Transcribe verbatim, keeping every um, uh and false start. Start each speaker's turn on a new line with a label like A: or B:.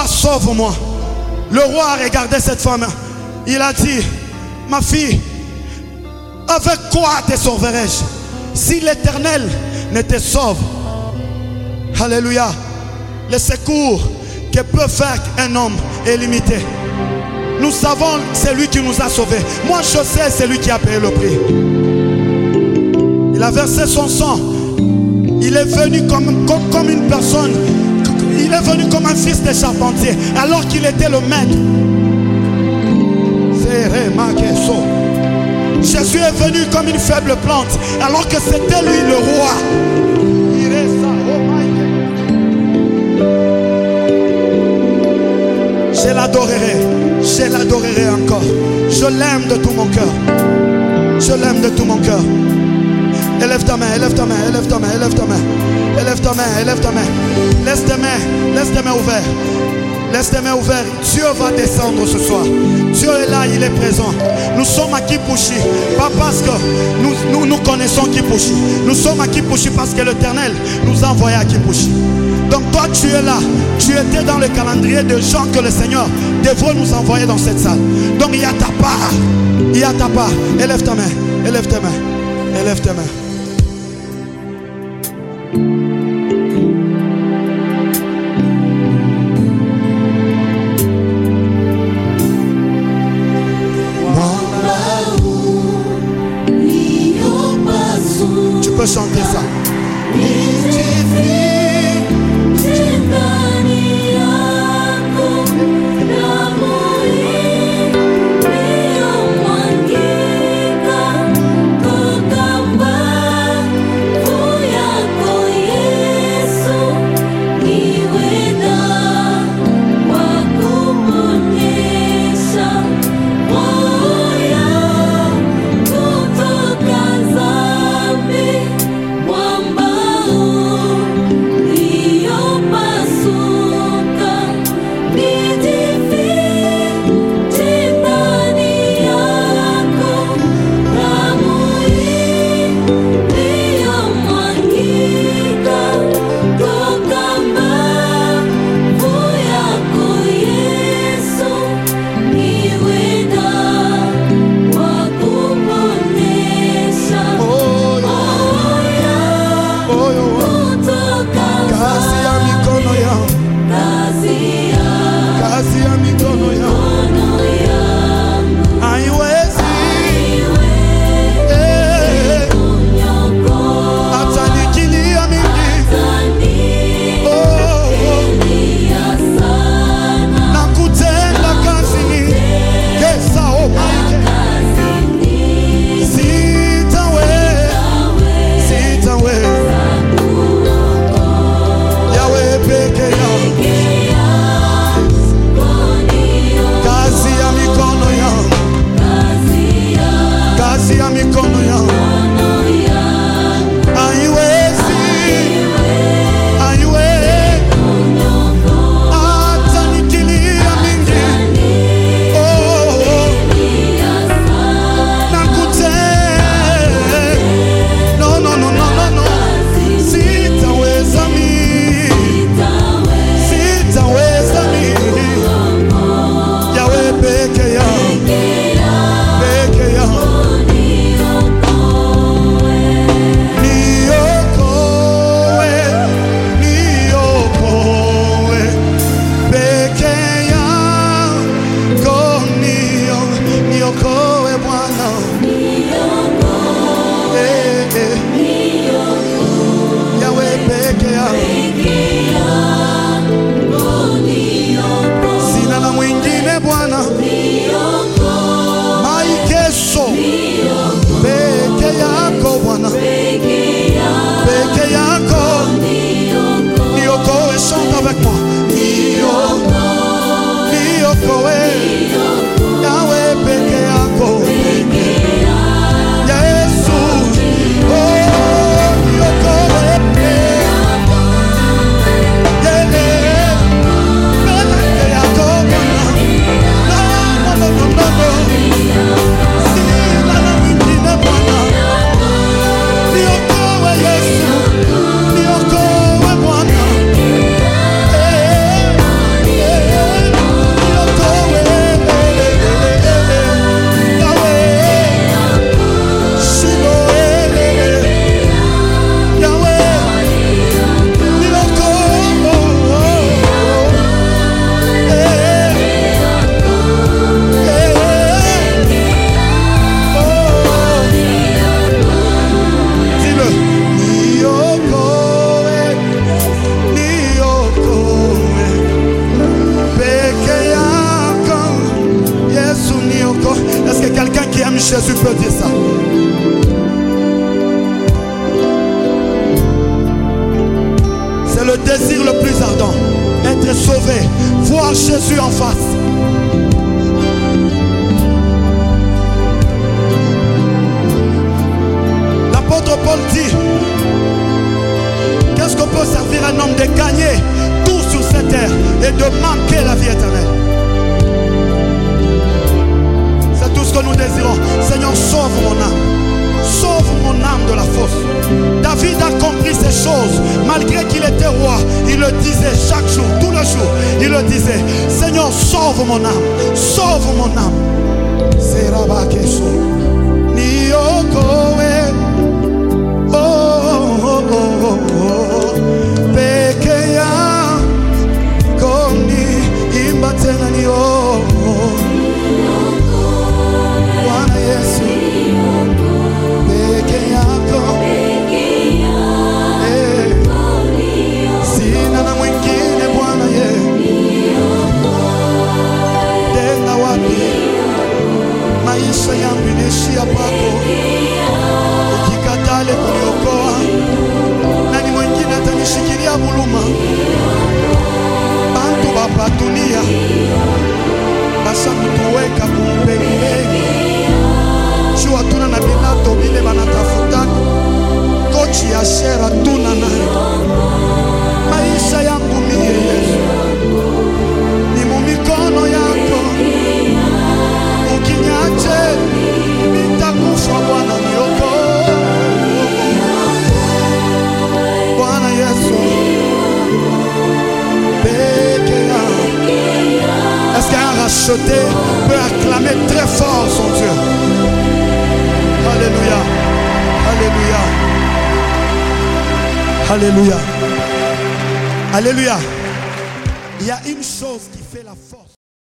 A: Roi, sauve-moi. Le roi a regardé cette femme. Il a dit, ma fille, avec quoi te sauverai-je? Si l'Éternel ne te sauve, alléluia, le secours que peut faire un homme est limité. Nous savons c'est lui qui nous a sauvés. Moi je sais c'est lui qui a payé le prix. Il a versé son sang. Il est venu comme, comme, comme une personne. Il est venu comme un fils de charpentier alors qu'il était le maître. Jésus est venu comme une faible plante alors que c'était lui le roi. Je l'adorerai, je l'adorerai encore. Je l'aime de tout mon cœur. Je l'aime de tout mon cœur. Élève ta main, élève ta main, élève ta main, élève ta main. Élève ta main, élève ta main. Laisse tes mains, laisse tes mains ouvertes. Laisse tes mains ouvertes. Dieu va descendre ce soir. Dieu est là, il est présent. Nous sommes à Kipushi, pas parce que nous, nous, nous connaissons Kipushi. Nous sommes à Kipushi parce que l'Éternel nous a envoyés à Kipushi. Donc toi tu es là. Tu étais dans le calendrier de gens que le Seigneur devrait nous envoyer dans cette salle. Donc il y a ta part. Il y a ta part. Élève ta main. Élève tes mains. Élève tes mains. Tu peux chanter ça.
B: Yeah.
A: Jésus peut dire ça. C'est le désir le plus ardent. Être sauvé, voir Jésus en face. L'apôtre Paul dit, qu'est-ce qu'on peut servir un homme de gagner tout sur cette terre et de manquer la vie éternelle? C'est tout ce que nous désirons. Seigneur, sauve mon âme. Sauve mon âme de la fosse. David a compris ces choses. Malgré qu'il était roi, il le disait chaque jour, tous les jours. Il le disait, Seigneur, sauve mon âme. Sauve mon âme. C'est Rabba Kesho. Niokoe. Oh, oh, oh, oh, oh. Pekeya. Koni. Imbatena ni oh. Bwana Yesu. Sina na mwingine Bwana ye. Tenda wapi? Maisha yangu inaishia kwako. Ukikatale kuniokoa, nani mwingine atanishikilia buluma? Bantu bapatunia basa kutuweka kumpembeni. Chua tuna na binato bile banatafutana. Kochi ya shera tuna nayo. Maisha yangu mie Yesu ni mumikono yako. Ukinyache nitakufa Bwana, niokoe Bwana Yesu peke yako. Est-ce qu'un racheté peut acclamer très fort son Dieu? Alléluia, Alléluia, Alléluia, Alléluia. Il y a une chose qui fait la force.